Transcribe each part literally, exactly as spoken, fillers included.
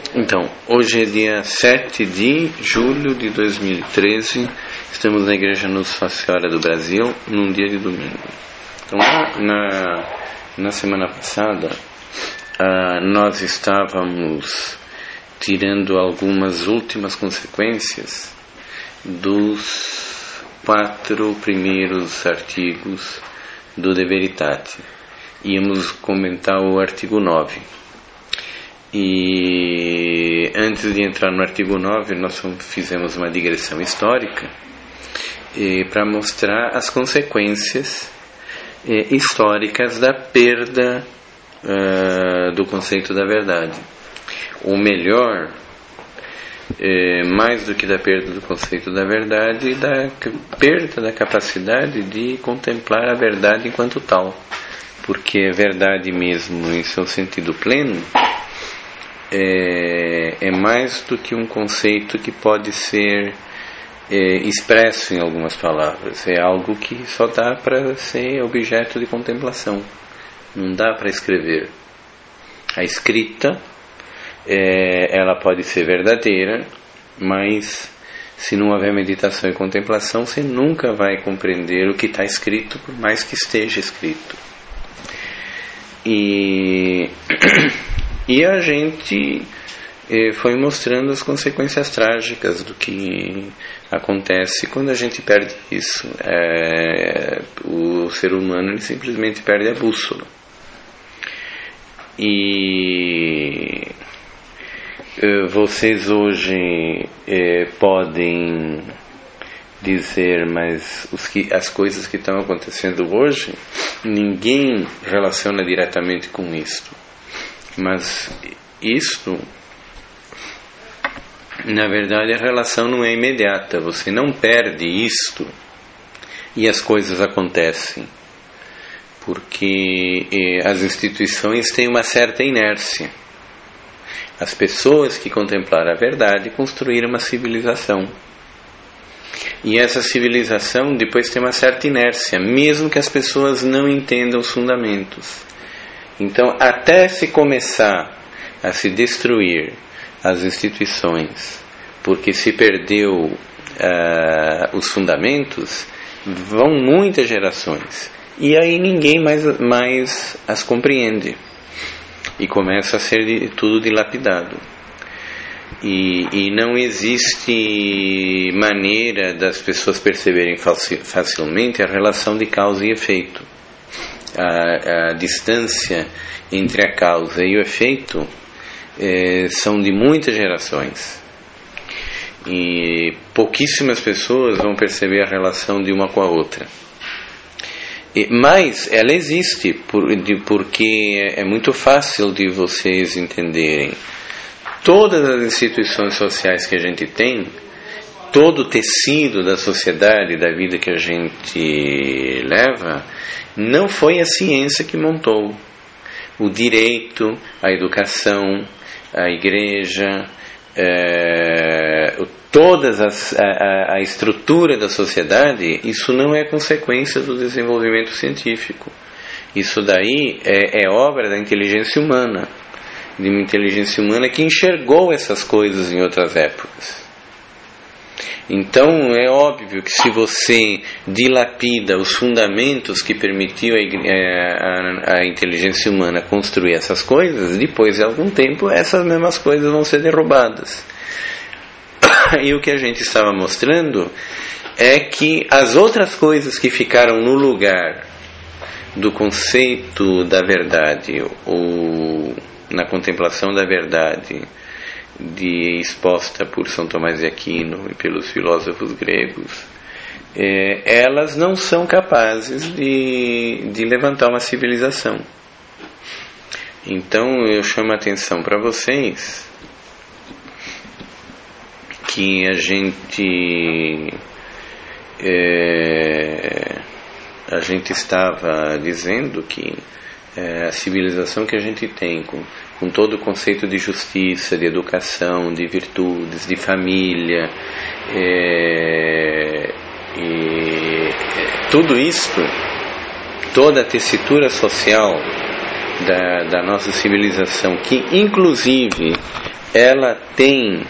Então, hoje é dia sete de julho de dois mil e treze, estamos na Igreja Nossa Senhora do Brasil, num dia de domingo. Então, na, na semana passada, uh, nós estávamos tirando algumas últimas consequências dos quatro primeiros artigos do De Veritate. Íamos comentar o artigo nove. E antes de entrar no artigo nove, nós fizemos uma digressão histórica para mostrar as consequências eh, históricas da perda uh, do conceito da verdade. Ou melhor, eh, mais do que da perda do conceito da verdade, da perda da capacidade de contemplar a verdade enquanto tal. Porque a verdade mesmo, em seu sentido pleno, É, é mais do que um conceito que pode ser é, expresso em algumas palavras. É algo que só dá para ser objeto de contemplação, não dá para escrever. A escrita é, ela pode ser verdadeira, mas se não houver meditação e contemplação, você nunca vai compreender o que está escrito, por mais que esteja escrito. E E a gente eh, foi mostrando as consequências trágicas do que acontece quando a gente perde isso. É, o ser humano ele simplesmente perde a bússola. E eh, vocês hoje eh, podem dizer, mas os que, as coisas que estão acontecendo hoje, ninguém relaciona diretamente com isto. Mas isto, na verdade, a relação não é imediata. Você não perde isto e as coisas acontecem, porque eh, as instituições têm uma certa inércia. As pessoas que contemplaram a verdade construíram uma civilização, e essa civilização depois tem uma certa inércia, mesmo que as pessoas não entendam os fundamentos. Então, até se começar a se destruir as instituições, porque se perdeu uh, os fundamentos, vão muitas gerações. E aí ninguém mais, mais as compreende. E começa a ser tudo dilapidado. E, e não existe maneira das pessoas perceberem facilmente a relação de causa e efeito. A, a distância entre a causa e o efeito eh, são de muitas gerações, e pouquíssimas pessoas vão perceber a relação de uma com a outra. E, mas ela existe por, de, porque é muito fácil de vocês entenderem. Todas as instituições sociais que a gente tem, todo o tecido da sociedade, da vida que a gente leva, não foi a ciência que montou. O direito, a educação, a igreja, é, todas as, a, a estrutura da sociedade, isso não é consequência do desenvolvimento científico. Isso daí é, é obra da inteligência humana, de uma inteligência humana que enxergou essas coisas em outras épocas. Então é óbvio que se você dilapida os fundamentos que permitiu a, a, a inteligência humana construir essas coisas, depois de algum tempo essas mesmas coisas vão ser derrubadas. E o que a gente estava mostrando é que as outras coisas que ficaram no lugar do conceito da verdade, ou na contemplação da verdade, de, exposta por São Tomás de Aquino e pelos filósofos gregos, é, elas não são capazes de, de levantar uma civilização. Então eu chamo a atenção para vocês que a gente é, a gente estava dizendo que é, a civilização que a gente tem com com todo o conceito de justiça, de educação, de virtudes, de família, é, e tudo isto, toda a tessitura social da, da nossa civilização, que inclusive ela tem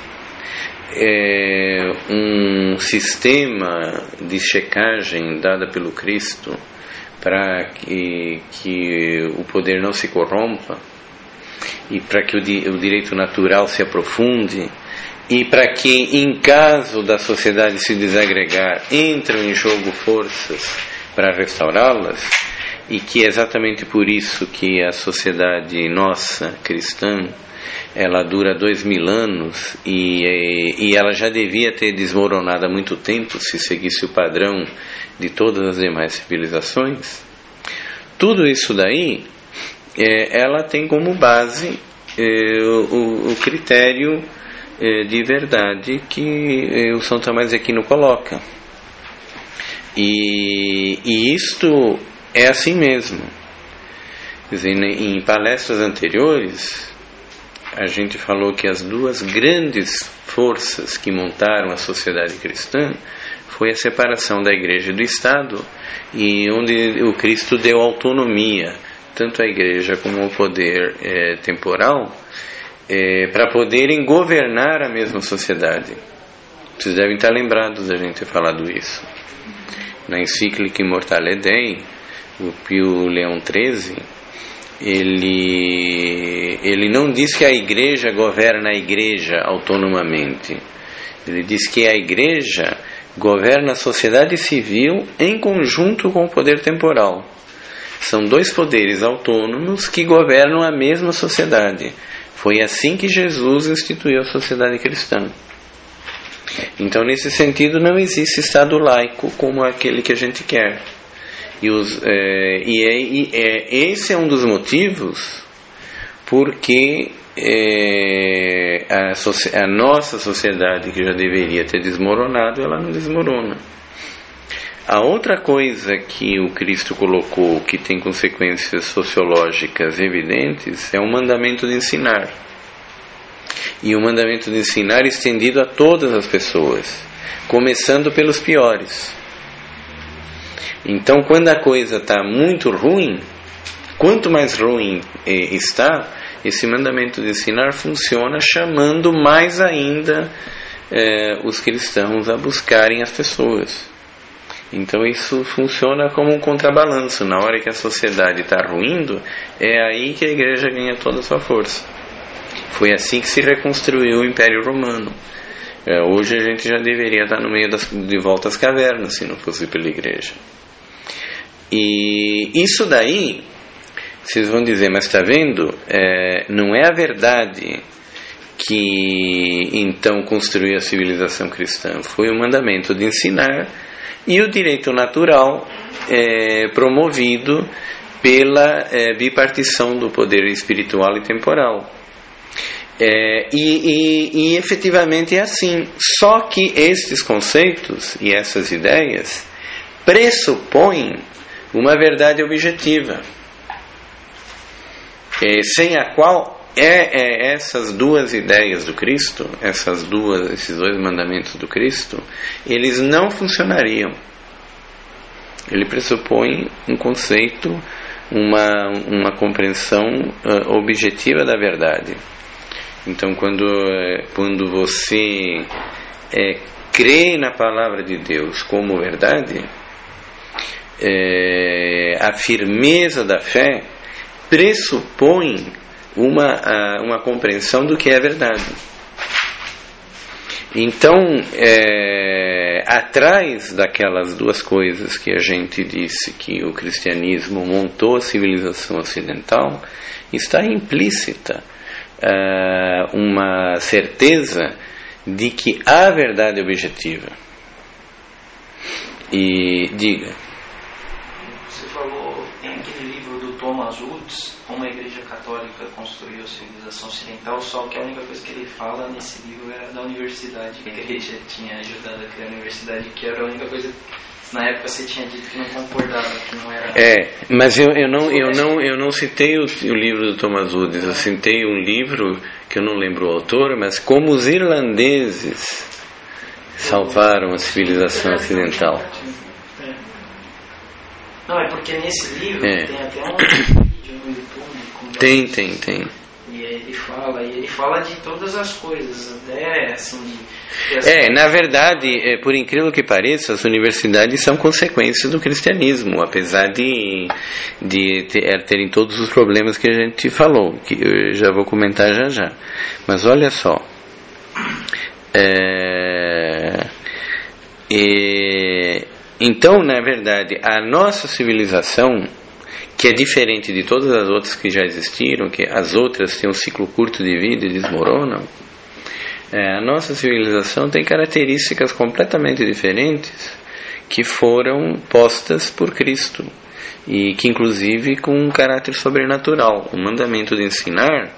é, um sistema de checagem dada pelo Cristo para que, que o poder não se corrompa e para que o, di, o direito natural se aprofunde e para que, em caso da sociedade se desagregar, entrem em jogo forças para restaurá-las, e que é exatamente por isso que a sociedade nossa, cristã, ela dura dois mil anos e, e ela já devia ter desmoronado há muito tempo se seguisse o padrão de todas as demais civilizações. Tudo isso daí, é, ela tem como base é, o, o critério é, de verdade que é, o São Tomás de Aquino coloca. E, e isto é assim mesmo. Quer dizer, em palestras anteriores, a gente falou que as duas grandes forças que montaram a sociedade cristã foi a separação da igreja e do Estado, e onde o Cristo deu autonomia, tanto à igreja como ao poder é, temporal, é, para poderem governar a mesma sociedade. Vocês devem estar lembrados da gente ter falado isso. Na encíclica Immortale Dei, o Pio Leão treze, ele, ele não diz que a igreja governa a igreja autonomamente. Ele diz que a igreja governa a sociedade civil em conjunto com o poder temporal. São dois poderes autônomos que governam a mesma sociedade. Foi assim que Jesus instituiu a sociedade cristã. Então, nesse sentido, não existe Estado laico como aquele que a gente quer. E, os, é, e, é, e é, esse é um dos motivos porque é, a, a nossa sociedade, que já deveria ter desmoronado, ela não desmorona. A outra coisa que o Cristo colocou, que tem consequências sociológicas evidentes, é o mandamento de ensinar. E o mandamento de ensinar estendido a todas as pessoas, começando pelos piores. Então, quando a coisa está muito ruim, quanto mais ruim eh, está, esse mandamento de ensinar funciona, chamando mais ainda eh, os cristãos a buscarem as pessoas. Então, isso funciona como um contrabalanço. Na hora que a sociedade está ruindo, é aí que a igreja ganha toda a sua força. Foi assim que se reconstruiu o Império Romano. É, hoje a gente já deveria estar no meio das, de volta às cavernas, se não fosse pela igreja. E isso daí, vocês vão dizer, mas está vendo? É, não é a verdade que então construiu a civilização cristã. Foi o mandamento de ensinar e o direito natural é, promovido pela é, bipartição do poder espiritual e temporal. É, e, e, e efetivamente é assim. Só que estes conceitos e essas ideias pressupõem uma verdade objetiva, é, sem a qual é, é, essas duas ideias do Cristo, essas duas, esses dois mandamentos do Cristo, eles não funcionariam. Ele pressupõe um conceito, uma, uma compreensão uh, objetiva da verdade. Então, quando, quando você é, crê na palavra de Deus como verdade, é, a firmeza da fé pressupõe uma, uma compreensão do que é verdade. Então, é, atrás daquelas duas coisas que a gente disse que o cristianismo montou a civilização ocidental, está implícita Uh, uma certeza de que há verdade objetiva. E diga. Você falou, tem aquele livro do Thomas Woods, Como a Igreja Católica Construiu a Civilização Ocidental, só que a única coisa que ele fala nesse livro era da universidade. A igreja tinha ajudado a criar a universidade, que era a única coisa. Na época você tinha dito que não concordava, que não era... É, mas eu, eu, não, eu, não, eu não citei o, o livro do Thomas Woods, eu citei um livro que eu não lembro o autor, mas como os irlandeses salvaram a civilização ocidental. Não, é porque nesse livro é. tem até um vídeo no YouTube. Tem, tem, tem. E aí ele fala, e ele fala de todas as coisas, até assim de... de é, na verdade, é, por incrível que pareça, as universidades são consequências do cristianismo, apesar de, de ter, terem todos os problemas que a gente falou, que eu já vou comentar já já. Mas olha só, é, é, então, na verdade, a nossa civilização, que é diferente de todas as outras que já existiram, que as outras têm um ciclo curto de vida e desmoronam, é, a nossa civilização tem características completamente diferentes que foram postas por Cristo e que inclusive com um caráter sobrenatural. O mandamento de ensinar,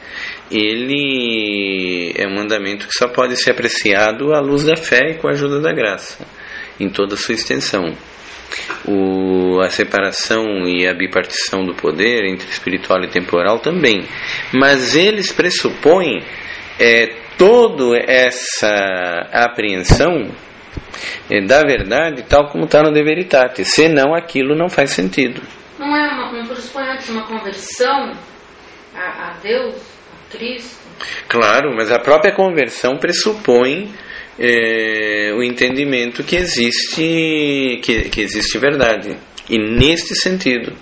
ele é um mandamento que só pode ser apreciado à luz da fé e com a ajuda da graça, em toda a sua extensão. O, a separação e a bipartição do poder entre espiritual e temporal também, mas eles pressupõem é, toda essa apreensão é, da verdade tal como está no De Veritate, senão aquilo não faz sentido. Não é uma, não pressupõe antes uma conversão a, a Deus, a Cristo? Claro, mas a própria conversão pressupõe É, o entendimento que existe que, que existe verdade, e neste sentido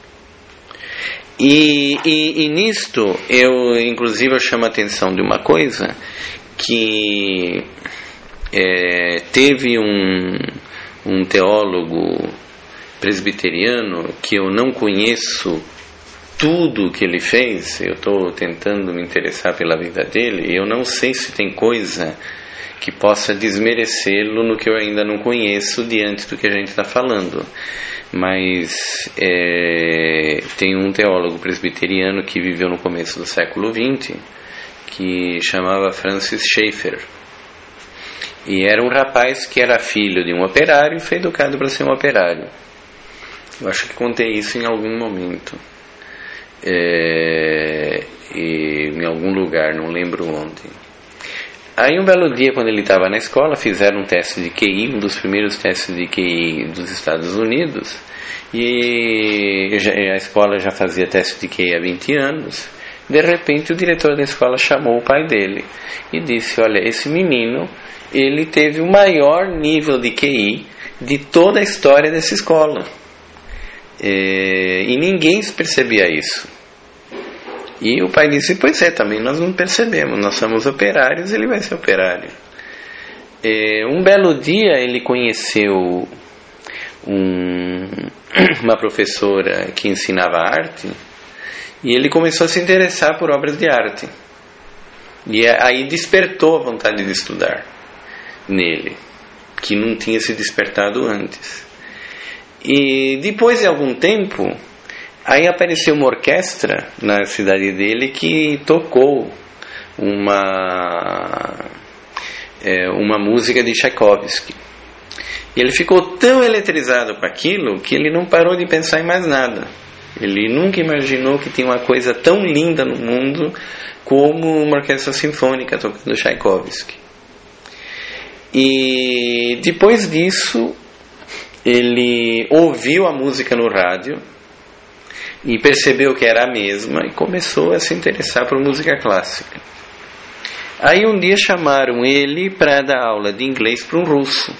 e, e, e nisto eu inclusive eu chamo a atenção de uma coisa que é, teve um, um teólogo presbiteriano que eu não conheço tudo que ele fez, eu estou tentando me interessar pela vida dele e eu não sei se tem coisa que possa desmerecê-lo no que eu ainda não conheço diante do que a gente está falando. Mas é, tem um teólogo presbiteriano que viveu no começo do século vinte, que chamava Francis Schaeffer. E era um rapaz que era filho de um operário e foi educado para ser um operário. Eu acho que contei isso em algum momento. É, e, em algum lugar, não lembro onde. Aí um belo dia, quando ele estava na escola, fizeram um teste de Q I, um dos primeiros testes de Q I dos Estados Unidos, e a escola já fazia teste de Q I há vinte anos. De repente o diretor da escola chamou o pai dele e disse: olha, esse menino, ele teve o maior nível de Q I de toda a história dessa escola, e, e ninguém percebia isso. E o pai disse: pois é, também nós não percebemos, nós somos operários, ele vai ser operário. É, um belo dia ele conheceu um, uma professora que ensinava arte, e ele começou a se interessar por obras de arte, e aí despertou a vontade de estudar nele, que não tinha se despertado antes. E depois de algum tempo, aí apareceu uma orquestra na cidade dele que tocou uma, é, uma música de Tchaikovsky. E ele ficou tão eletrizado com aquilo que ele não parou de pensar em mais nada. Ele nunca imaginou que tinha uma coisa tão linda no mundo como uma orquestra sinfônica tocando Tchaikovsky. E depois disso, ele ouviu a música no rádio e percebeu que era a mesma e começou a se interessar por música clássica. Aí um dia chamaram ele para dar aula de inglês para um russo,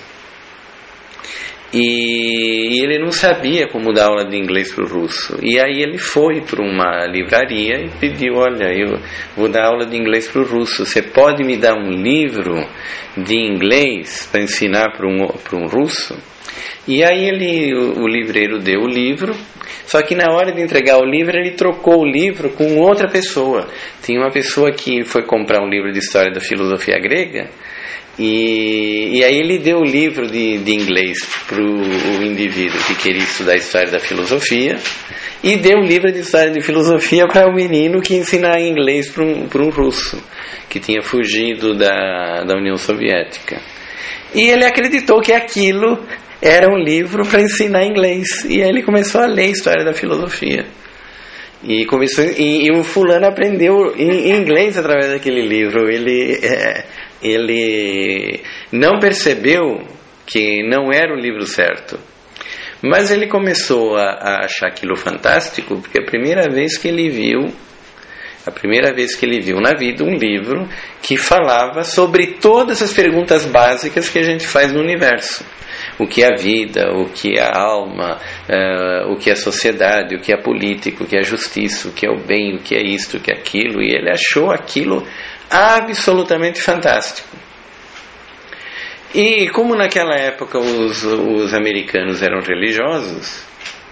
e ele não sabia como dar aula de inglês para o russo. E aí ele foi para uma livraria e pediu: olha, eu vou dar aula de inglês para o russo, você pode me dar um livro de inglês para ensinar para um, para um russo? E aí ele, o, o livreiro deu o livro, só que na hora de entregar o livro ele trocou o livro com outra pessoa. Tinha uma pessoa que foi comprar um livro de história da filosofia grega, e, e aí ele deu o livro de, de inglês para o indivíduo que queria estudar a história da filosofia, e deu o livro de história de filosofia para o menino que ensinar inglês para um, para um russo que tinha fugido da, da União Soviética. E ele acreditou que aquilo era um livro para ensinar inglês, e aí ele começou a ler a história da filosofia, e começou e, e o fulano aprendeu em, em inglês através daquele livro. Ele é, ele não percebeu que não era o livro certo, mas ele começou a, a achar aquilo fantástico, porque a primeira vez que ele viu A primeira vez que ele viu na vida um livro que falava sobre todas as perguntas básicas que a gente faz no universo. O que é a vida, o que é a alma, uh, o que é a sociedade, o que é a política, o que é a justiça, o que é o bem, o que é isto, o que é aquilo. E ele achou aquilo absolutamente fantástico. E como naquela época os, os americanos eram religiosos,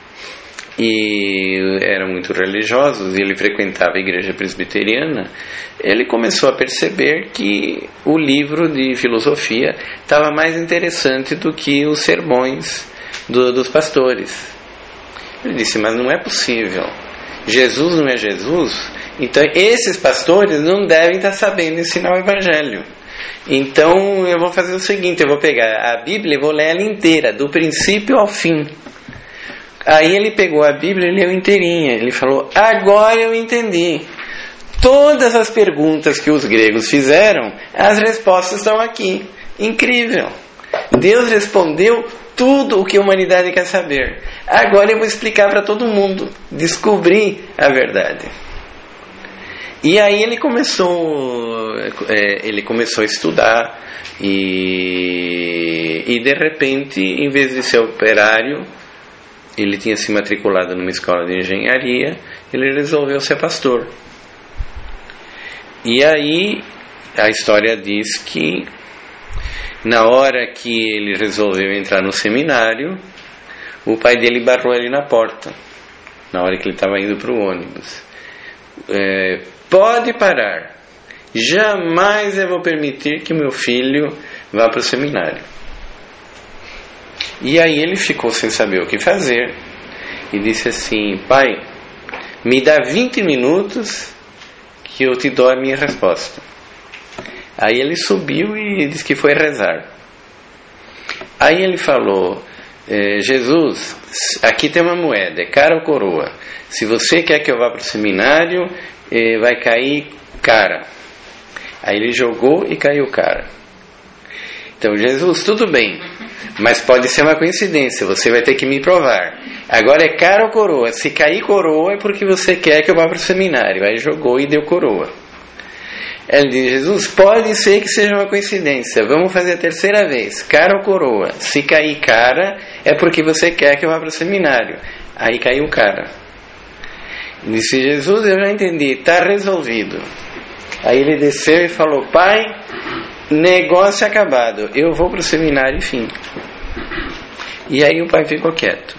e eram muito religiosos, e ele frequentava a igreja presbiteriana, ele começou a perceber que o livro de filosofia estava mais interessante do que os sermões do, dos pastores. Ele disse, mas não é possível, Jesus não é Jesus, então esses pastores não devem estar sabendo ensinar o evangelho. Então eu vou fazer o seguinte, eu vou pegar a Bíblia e vou ler ela inteira, do princípio ao fim. Aí ele pegou a Bíblia e leu inteirinha. Ele falou, agora eu entendi. Todas as perguntas que os gregos fizeram, as respostas estão aqui. Incrível. Deus respondeu tudo o que a humanidade quer saber. Agora eu vou explicar para todo mundo. Descobri a verdade. E aí ele começou, é, ele começou a estudar e, e de repente, em vez de ser operário, ele tinha se matriculado numa escola de engenharia, ele resolveu ser pastor. E aí a história diz que na hora que ele resolveu entrar no seminário, o pai dele barrou ele na porta, na hora que ele estava indo para o ônibus. É, pode parar, jamais eu vou permitir que meu filho vá para o seminário. E aí ele ficou sem saber o que fazer e disse assim, pai, me dá vinte minutos que eu te dou a minha resposta. Aí ele subiu e disse que foi rezar. Aí ele falou, eh, Jesus, aqui tem uma moeda, é cara ou coroa? Se você quer que eu vá para o seminário, eh, vai cair cara. Aí ele jogou e caiu cara. Então, Jesus, tudo bem, mas pode ser uma coincidência, você vai ter que me provar. Agora é cara ou coroa? Se cair coroa é porque você quer que eu vá para o seminário. Aí jogou e deu coroa. Ele diz, Jesus, pode ser que seja uma coincidência, vamos fazer a terceira vez, cara ou coroa? Se cair cara é porque você quer que eu vá para o seminário. Aí caiu cara. Ele disse, Jesus, eu já entendi, está resolvido. Aí ele desceu e falou, pai, negócio acabado, eu vou para o seminário e fim. E aí o pai ficou quieto.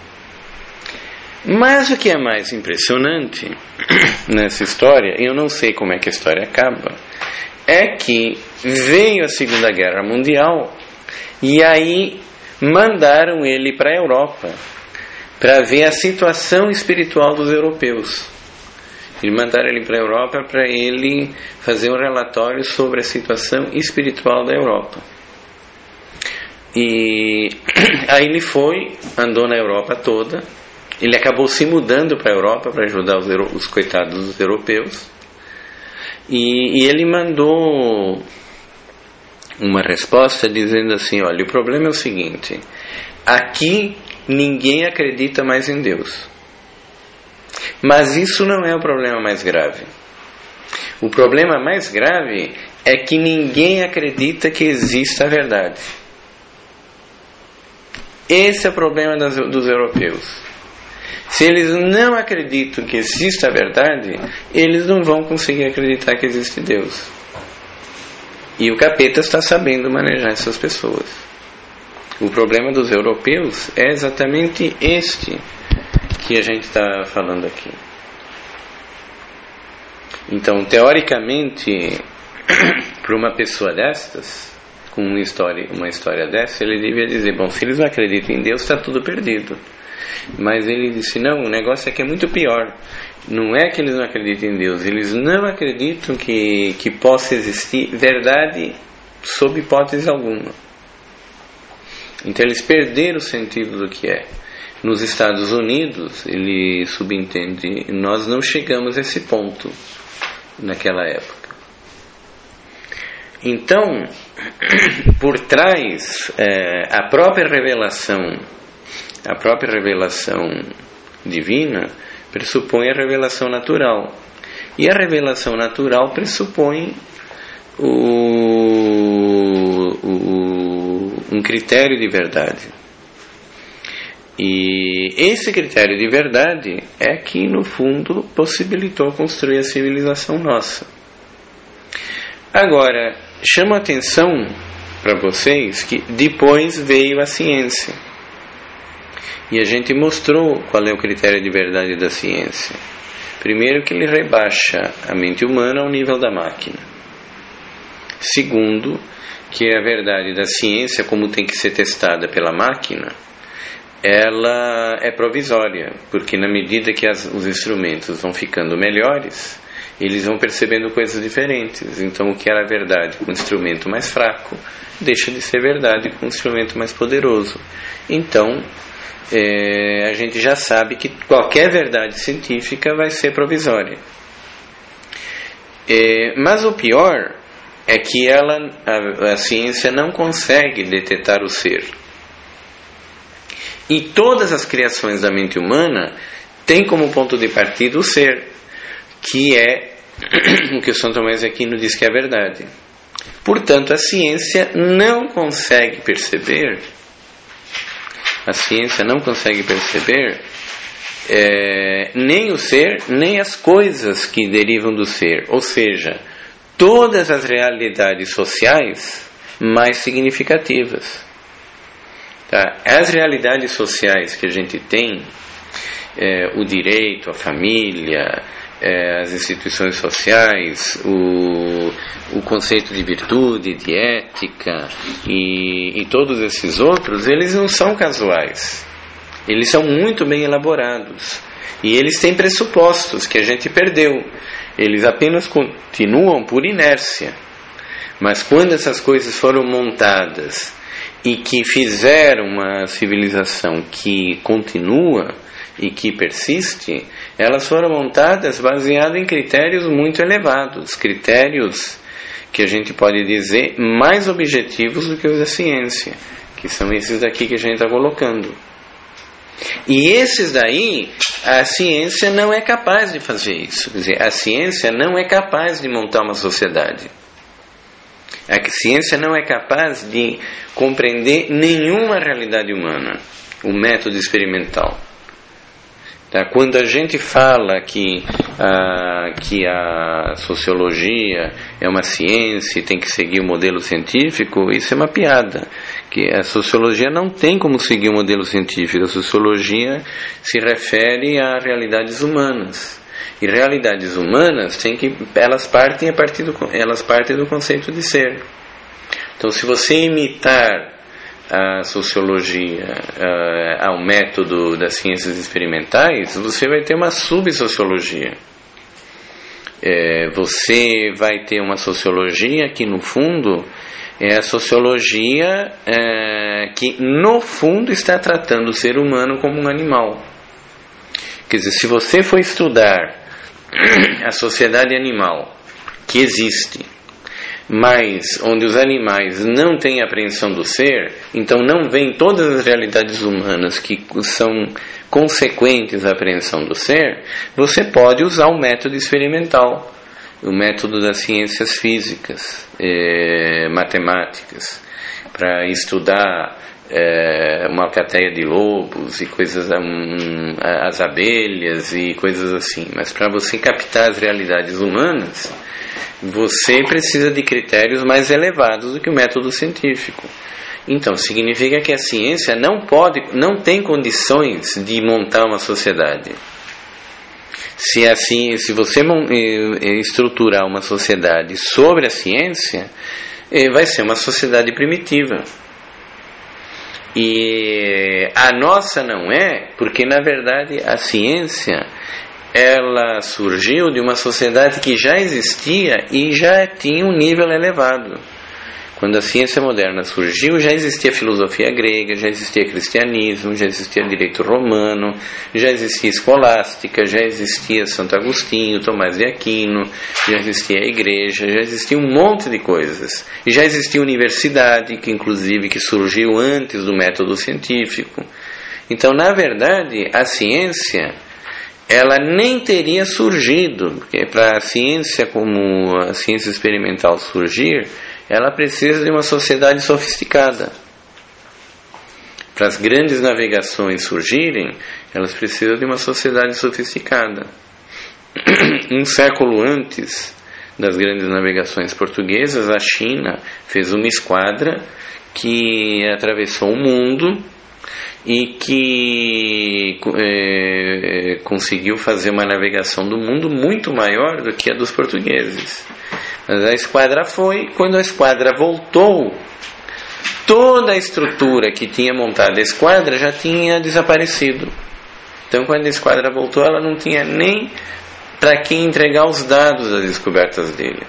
Mas o que é mais impressionante nessa história, eu não sei como é que a história acaba, é que veio a Segunda Guerra Mundial e aí mandaram ele para a Europa para ver a situação espiritual dos europeus. E mandaram ele para a Europa para ele fazer um relatório sobre a situação espiritual da Europa. E aí ele foi, andou na Europa toda. Ele acabou se mudando para a Europa para ajudar os, euro, os coitados dos europeus. E, e ele mandou uma resposta dizendo assim, olha, o problema é o seguinte, aqui ninguém acredita mais em Deus. Mas isso não é o problema mais grave. O problema mais grave é que ninguém acredita que exista a verdade. Esse é o problema das, dos europeus. Se eles não acreditam que existe a verdade, eles não vão conseguir acreditar que existe Deus. E o capeta está sabendo manejar essas pessoas. O problema dos europeus é exatamente este que a gente está falando aqui. Então, teoricamente, para uma pessoa destas, com uma história, uma história dessa, ele devia dizer, bom, se eles não acreditam em Deus, está tudo perdido. Mas ele disse, não, o negócio é que é muito pior. Não é que eles não acreditam em Deus, eles não acreditam que, que possa existir verdade sob hipótese alguma. Então eles perderam o sentido do que é. Nos Estados Unidos, ele subentende, nós não chegamos a esse ponto naquela época. Então, por trás, é, a própria revelação, a própria revelação divina pressupõe a revelação natural. E a revelação natural pressupõe o, o, um critério de verdade. E esse critério de verdade é que, no fundo, possibilitou construir a civilização nossa. Agora, chamo a atenção para vocês que depois veio a ciência. E a gente mostrou qual é o critério de verdade da ciência. Primeiro, que ele rebaixa a mente humana ao nível da máquina. Segundo, que a verdade da ciência, como tem que ser testada pela máquina, ela é provisória, porque na medida que as, os instrumentos vão ficando melhores, eles vão percebendo coisas diferentes. Então, o que era verdade com um instrumento mais fraco, deixa de ser verdade com um instrumento mais poderoso. Então, é, a gente já sabe que qualquer verdade científica vai ser provisória. É, mas o pior é que ela, a, a ciência não consegue detectar o ser. E todas as criações da mente humana têm como ponto de partida o ser, que é o que o São Tomás de Aquino diz que é a verdade. Portanto, a ciência não consegue perceber, a ciência não consegue perceber é, nem o ser, nem as coisas que derivam do ser, ou seja, todas as realidades sociais mais significativas. Tá? As realidades sociais que a gente tem, é, o direito, a família, é, as instituições sociais, o, o conceito de virtude, de ética e, e todos esses outros, eles não são casuais. Eles são muito bem elaborados. E eles têm pressupostos que a gente perdeu. Eles apenas continuam por inércia. Mas quando essas coisas foram montadas e que fizeram uma civilização que continua e que persiste, elas foram montadas baseadas em critérios muito elevados, critérios que a gente pode dizer mais objetivos do que os da ciência, que são esses daqui que a gente está colocando. E esses daí, a ciência não é capaz de fazer isso. Quer dizer, a ciência não é capaz de montar uma sociedade. A ciência não é capaz de compreender nenhuma realidade humana, o método experimental. Tá? Quando a gente fala que, ah, que a sociologia é uma ciência e tem que seguir o modelo científico, isso é uma piada. Que a sociologia não tem como seguir o modelo científico. A sociologia se refere a realidades humanas. E realidades humanas tem que, elas partem a partir do, elas partem do conceito de ser. Então, se você imitar a sociologia uh, ao método das ciências experimentais, você vai ter uma subsociologia. É, você vai ter uma sociologia que, no fundo, é a sociologia é, que, no fundo, está tratando o ser humano como um animal. Quer dizer, se você for estudar a sociedade animal que existe, mas onde os animais não têm apreensão do ser, então não vêm todas as realidades humanas que são consequentes à apreensão do ser, você pode usar o método experimental, o método das ciências físicas, eh, matemáticas, para estudar é, uma alcateia de lobos e coisas, um, as abelhas e coisas assim. Mas para você captar as realidades humanas, você precisa de critérios mais elevados do que o método científico. Então, significa que a ciência não pode, não tem condições de montar uma sociedade. Se assim, se você estruturar uma sociedade sobre a ciência, vai ser uma sociedade primitiva. E a nossa não é, porque na verdade a ciência ela surgiu de uma sociedade que já existia e já tinha um nível elevado. Quando a ciência moderna surgiu, já existia filosofia grega, já existia cristianismo, já existia direito romano, já existia escolástica, já existia Santo Agostinho, Tomás de Aquino, já existia a igreja, já existia um monte de coisas. E já existia a universidade, que inclusive que surgiu antes do método científico. Então, na verdade, a ciência ela nem teria surgido, porque para a ciência como a ciência experimental surgir, ela precisa de uma sociedade sofisticada. Para as grandes navegações surgirem, elas precisam de uma sociedade sofisticada. Um século antes das grandes navegações portuguesas, a China fez uma esquadra que atravessou o mundo e que é, conseguiu fazer uma navegação do mundo muito maior do que a dos portugueses. Mas a esquadra foi, quando a esquadra voltou, toda a estrutura que tinha montado a esquadra já tinha desaparecido. Então, quando a esquadra voltou, ela não tinha nem para quem entregar os dados das descobertas dele.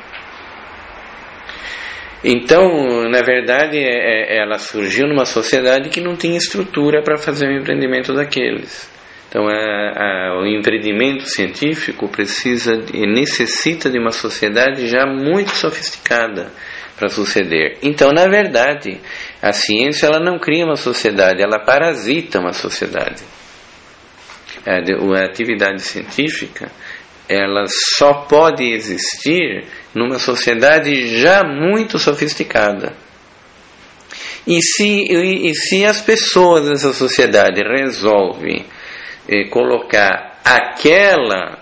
Então, na verdade, é, é, ela surgiu numa sociedade que não tinha estrutura para fazer o empreendimento daqueles. Então, a, a, o empreendimento científico precisa e necessita de uma sociedade já muito sofisticada para suceder. Então, na verdade, a ciência ela não cria uma sociedade, ela parasita uma sociedade. A, a atividade científica ela só pode existir numa sociedade já muito sofisticada. E se, e, e se as pessoas dessa sociedade resolvem eh, colocar aquela,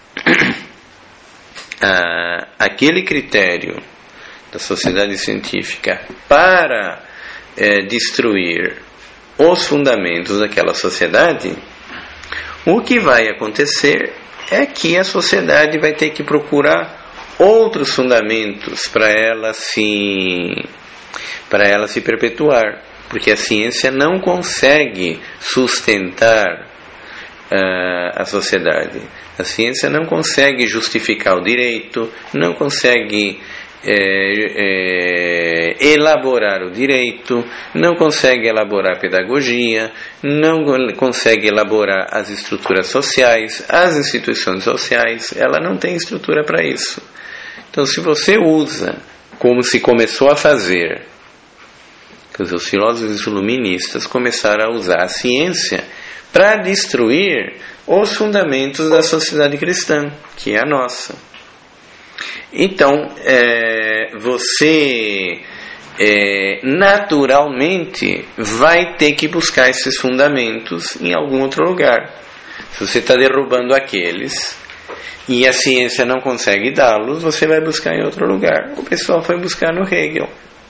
a, aquele critério da sociedade científica para eh, destruir os fundamentos daquela sociedade, o que vai acontecer é que a sociedade vai ter que procurar outros fundamentos para ela se para ela se perpetuar, porque a ciência não consegue sustentar uh, a sociedade. A ciência não consegue justificar o direito, não consegue é, é, elaborar o direito, não consegue elaborar a pedagogia, não consegue elaborar as estruturas sociais, as instituições sociais, ela não tem estrutura para isso. Então, se você usa, como se começou a fazer, os filósofos iluministas começaram a usar a ciência para destruir os fundamentos da sociedade cristã, que é a nossa. Então, é, você é, naturalmente vai ter que buscar esses fundamentos em algum outro lugar. Se você está derrubando aqueles e a ciência não consegue dá-los, você vai buscar em outro lugar. O pessoal foi buscar no Hegel,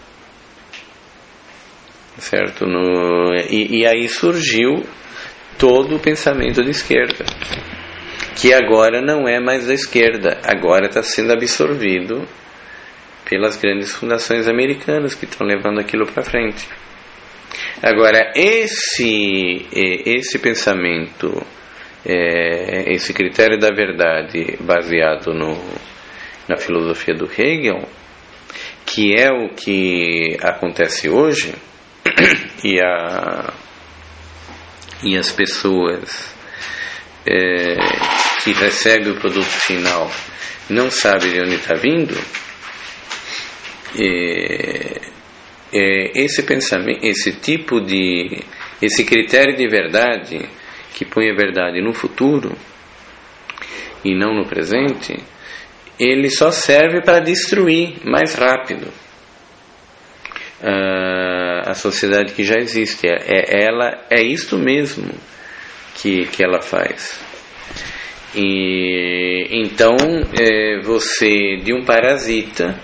certo? No, e, e aí surgiu todo o pensamento de esquerda, que agora não é mais da esquerda, agora está sendo absorvido pelas grandes fundações americanas que estão levando aquilo para frente. Agora, esse, esse pensamento, esse critério da verdade baseado no, na filosofia do Hegel, que é o que acontece hoje, e, a, e as pessoas É, que recebe o produto final não sabe de onde está vindo, é, é, esse pensamento, esse tipo de esse critério de verdade que põe a verdade no futuro e não no presente, ele só serve para destruir mais rápido a, a sociedade que já existe. É, ela é isto mesmo Que, que ela faz. E então é, você, de um parasita,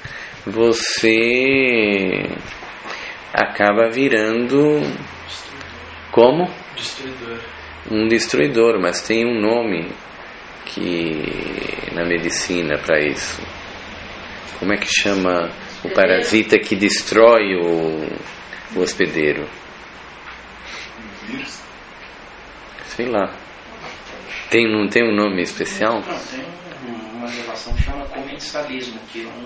você acaba virando como? Destruidor. Um destruidor, mas tem um nome que na medicina para isso. Como é que chama o parasita que destrói o, o hospedeiro? Vírus. Sei lá. Tem, não tem um nome especial? Não, tem uma relação que chama comensalismo, que é um,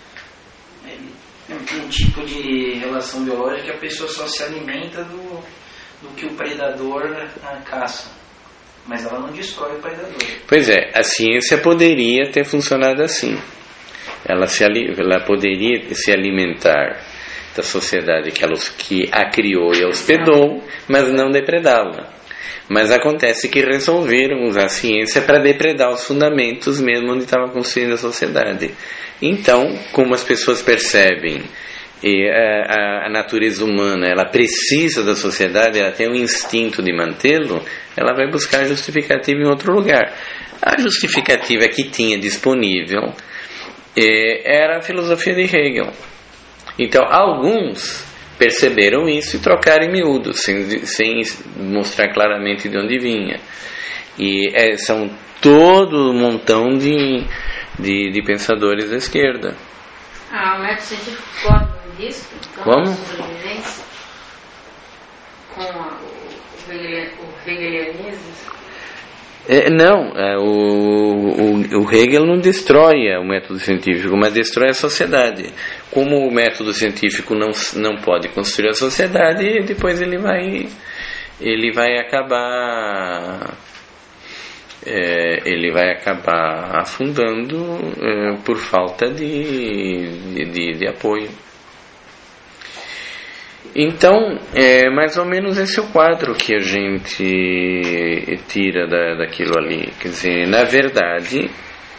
é um tipo de relação biológica que a pessoa só se alimenta do, do que o predador caça. Mas ela não destrói o predador. Pois é, a ciência poderia ter funcionado assim. Ela, se, ela poderia se alimentar da sociedade que, ela, que a criou e a hospedou, mas não depredá-la. Mas acontece que resolveram usar a ciência para depredar os fundamentos mesmo onde estava construindo a sociedade. Então, como as pessoas percebem e a, a natureza humana, ela precisa da sociedade, ela tem um instinto de mantê-lo, ela vai buscar justificativa em outro lugar. A justificativa que tinha disponível é, era a filosofia de Hegel. Então, alguns perceberam isso e trocaram em miúdos, sem, sem mostrar claramente de onde vinha. E é, são todo um montão de, de, de pensadores da esquerda. Ah, o método científico concorda disso? Então, como? Sobrevivência? Com a, o, o hegelianismo? É, não, é, o, o, o Hegel não destrói o método científico, mas destrói a sociedade. Como o método científico não, não pode construir a sociedade, depois ele vai, ele vai acabar, é, ele vai acabar afundando é, por falta de, de, de apoio. Então, é mais ou menos esse é o quadro que a gente tira da, daquilo ali. Quer dizer, na verdade,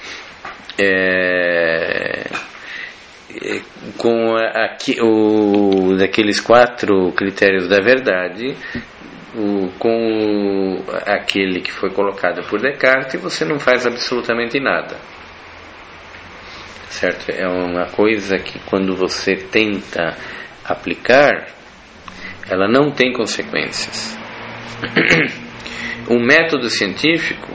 é, é, com aqui, o, daqueles quatro critérios da verdade, o, com o, aquele que foi colocado por Descartes, você não faz absolutamente nada. Certo? É uma coisa que quando você tenta aplicar, ela não tem consequências. O método científico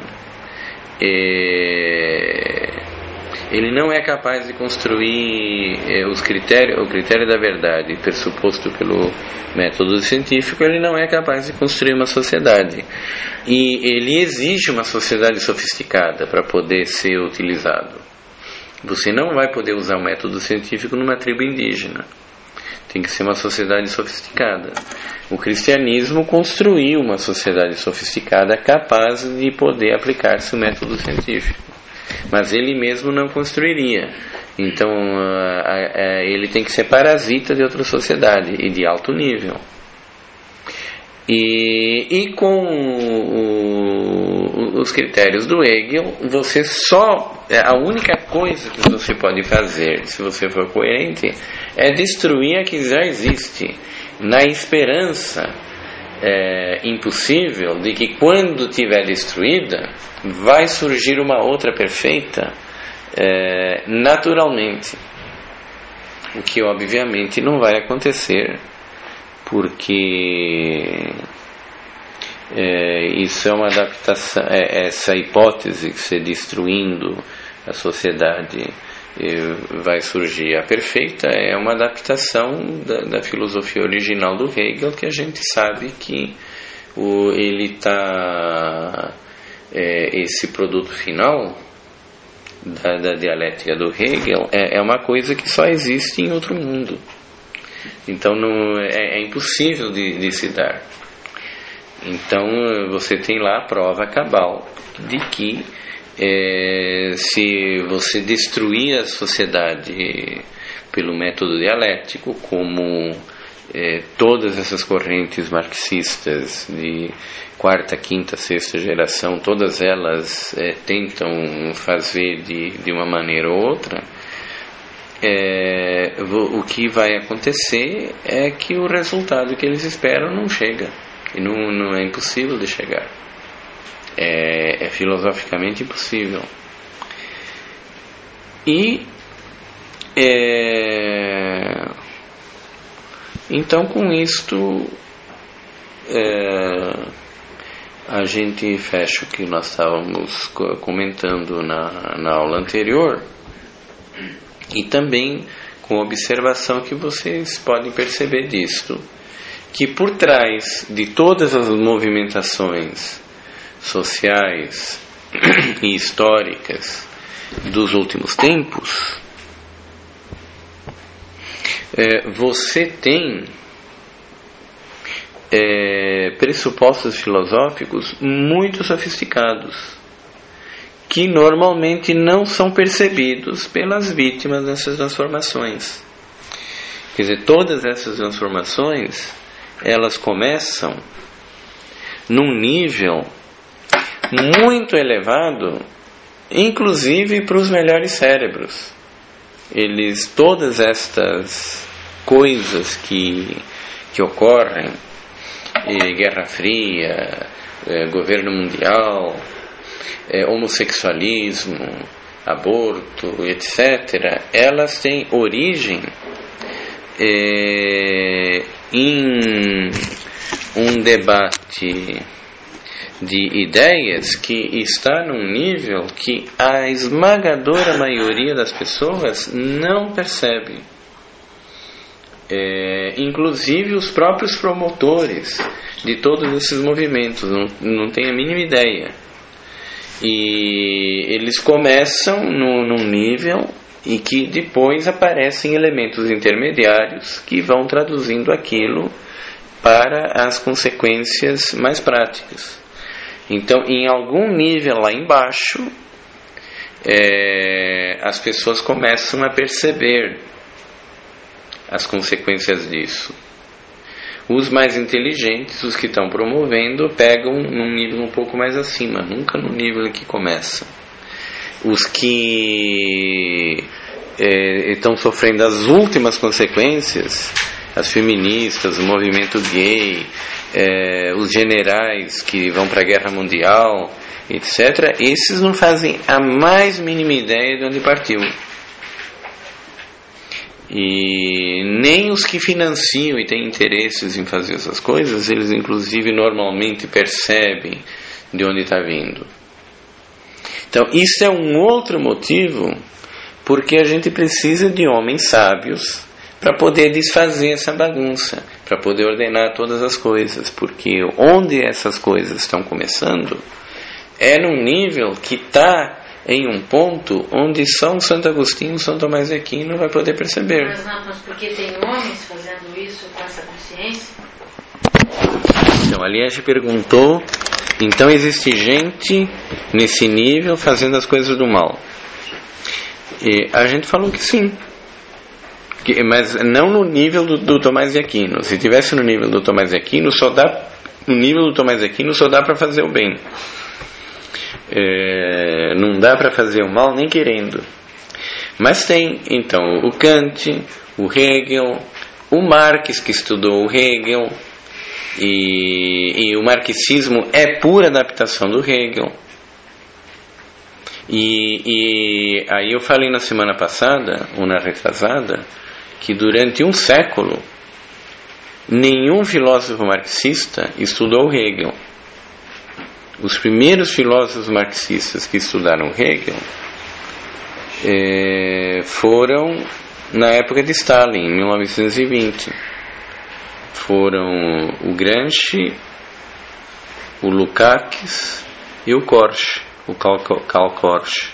é, ele não é capaz de construir é, os critérios, o critério da verdade pressuposto pelo método científico, ele não é capaz de construir uma sociedade. E ele exige uma sociedade sofisticada para poder ser utilizado. Você não vai poder usar o método científico numa tribo indígena. Tem que ser uma sociedade sofisticada. O cristianismo construiu uma sociedade sofisticada capaz de poder aplicar-se o método científico. Mas ele mesmo não construiria. Então, ele tem que ser parasita de outra sociedade e de alto nível. E, e com o, os critérios do Hegel, você só, a única coisa que você pode fazer, se você for coerente, é destruir a que já existe, na esperança é, impossível de que quando tiver destruída, vai surgir uma outra perfeita é, naturalmente. O que obviamente não vai acontecer, porque é, isso é uma adaptação, é, essa hipótese que se destruindo a sociedade é, vai surgir a perfeita, é uma adaptação da, da filosofia original do Hegel, que a gente sabe que o, ele está é, esse produto final da, da dialética do Hegel é, é uma coisa que só existe em outro mundo. Então não, é, é impossível de, de se dar. Então você tem lá a prova cabal de que é, se você destruir a sociedade pelo método dialético, como é, todas essas correntes marxistas de quarta, quinta, sexta geração, todas elas é, tentam fazer de, de uma maneira ou outra, É, o que vai acontecer é que o resultado que eles esperam não chega, e não, não é impossível de chegar, é, é filosoficamente impossível. E é, então com isto é, a gente fecha o que nós estávamos comentando na, na aula anterior. E também com a observação que vocês podem perceber disto, que por trás de todas as movimentações sociais e históricas dos últimos tempos, é, você tem é, pressupostos filosóficos muito sofisticados, que normalmente não são percebidos pelas vítimas dessas transformações. Quer dizer, todas essas transformações, elas começam num nível muito elevado, inclusive para os melhores cérebros. Eles, todas estas coisas que, que ocorrem, eh, Guerra Fria, eh, governo mundial, eh, homossexualismo, aborto, etcétera, elas têm origem eh, em um debate de ideias que está num nível que a esmagadora maioria das pessoas não percebe. É, inclusive os próprios promotores de todos esses movimentos não, não têm a mínima ideia. E eles começam no, num nível e que depois aparecem elementos intermediários que vão traduzindo aquilo para as consequências mais práticas. Então, em algum nível lá embaixo, é, as pessoas começam a perceber as consequências disso. Os mais inteligentes, os que estão promovendo, pegam num nível um pouco mais acima, nunca no nível em que começa. Os que é, estão sofrendo as últimas consequências, as feministas, o movimento gay, é, os generais que vão para a guerra mundial, etcétera, esses não fazem a mais mínima ideia de onde partiu. E nem os que financiam e têm interesses em fazer essas coisas, eles inclusive normalmente percebem de onde está vindo. Então isso é um outro motivo porque a gente precisa de homens sábios para poder desfazer essa bagunça, para poder ordenar todas as coisas, porque onde essas coisas estão começando é num nível que está em um ponto onde só um Santo Agostinho, São Tomás de Aquino vai poder perceber. Mas não, mas porque tem homens fazendo isso com essa consciência? Então, ali a gente perguntou, então existe gente nesse nível fazendo as coisas do mal? E a gente falou que sim. Que, mas não no nível do, do Tomás de Aquino. Se tivesse no nível do Tomás de Aquino, só dá, no nível do Tomás de Aquino só dá para fazer o bem. É, não dá para fazer o mal nem querendo. Mas tem, então, o Kant, o Hegel, o Marx, que estudou o Hegel, e, e o marxismo é pura adaptação do Hegel. E, e aí eu falei na semana passada, ou na retrasada, que durante um século nenhum filósofo marxista estudou Hegel. Os primeiros filósofos marxistas que estudaram Hegel é, foram na época de Stalin, em mil novecentos e vinte. Foram o Gramsci, o Lukács e o Korsch, o Karl Korsch.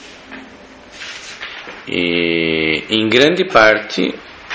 E, em grande parte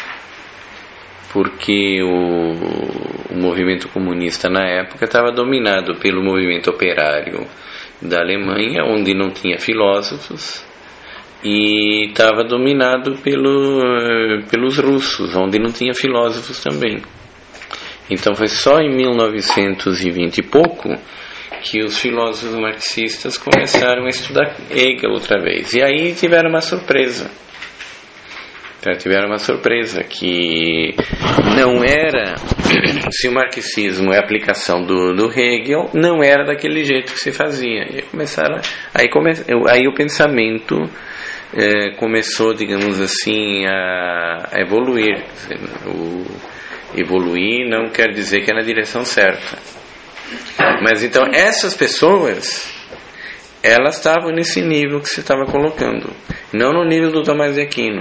porque o, o movimento comunista na época estava dominado pelo movimento operário da Alemanha, onde não tinha filósofos, e estava dominado pelo, pelos russos, onde não tinha filósofos também. Então foi só em mil novecentos e vinte e pouco que os filósofos marxistas começaram a estudar Hegel outra vez. E aí tiveram uma surpresa. Tiveram uma surpresa que não era, se o marxismo é a aplicação do, do Hegel, não era daquele jeito que se fazia. E começaram, aí, come, aí o pensamento é, começou, digamos assim, a, a evoluir. O, evoluir não quer dizer que é na direção certa. Mas então essas pessoas, elas estavam nesse nível que você estava colocando, não no nível do Tomás de Aquino.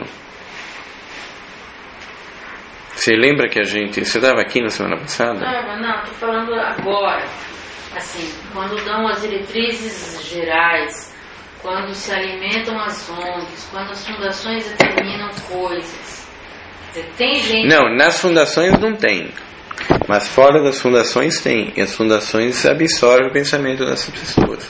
Você lembra que a gente... Você estava aqui na semana passada? Não, não, estou falando agora. Assim, quando dão as diretrizes gerais, quando se alimentam as O N Gs, quando as fundações determinam coisas. Quer dizer, tem gente... Não, nas fundações não tem. Mas fora das fundações tem. E as fundações absorvem o pensamento dessas pessoas.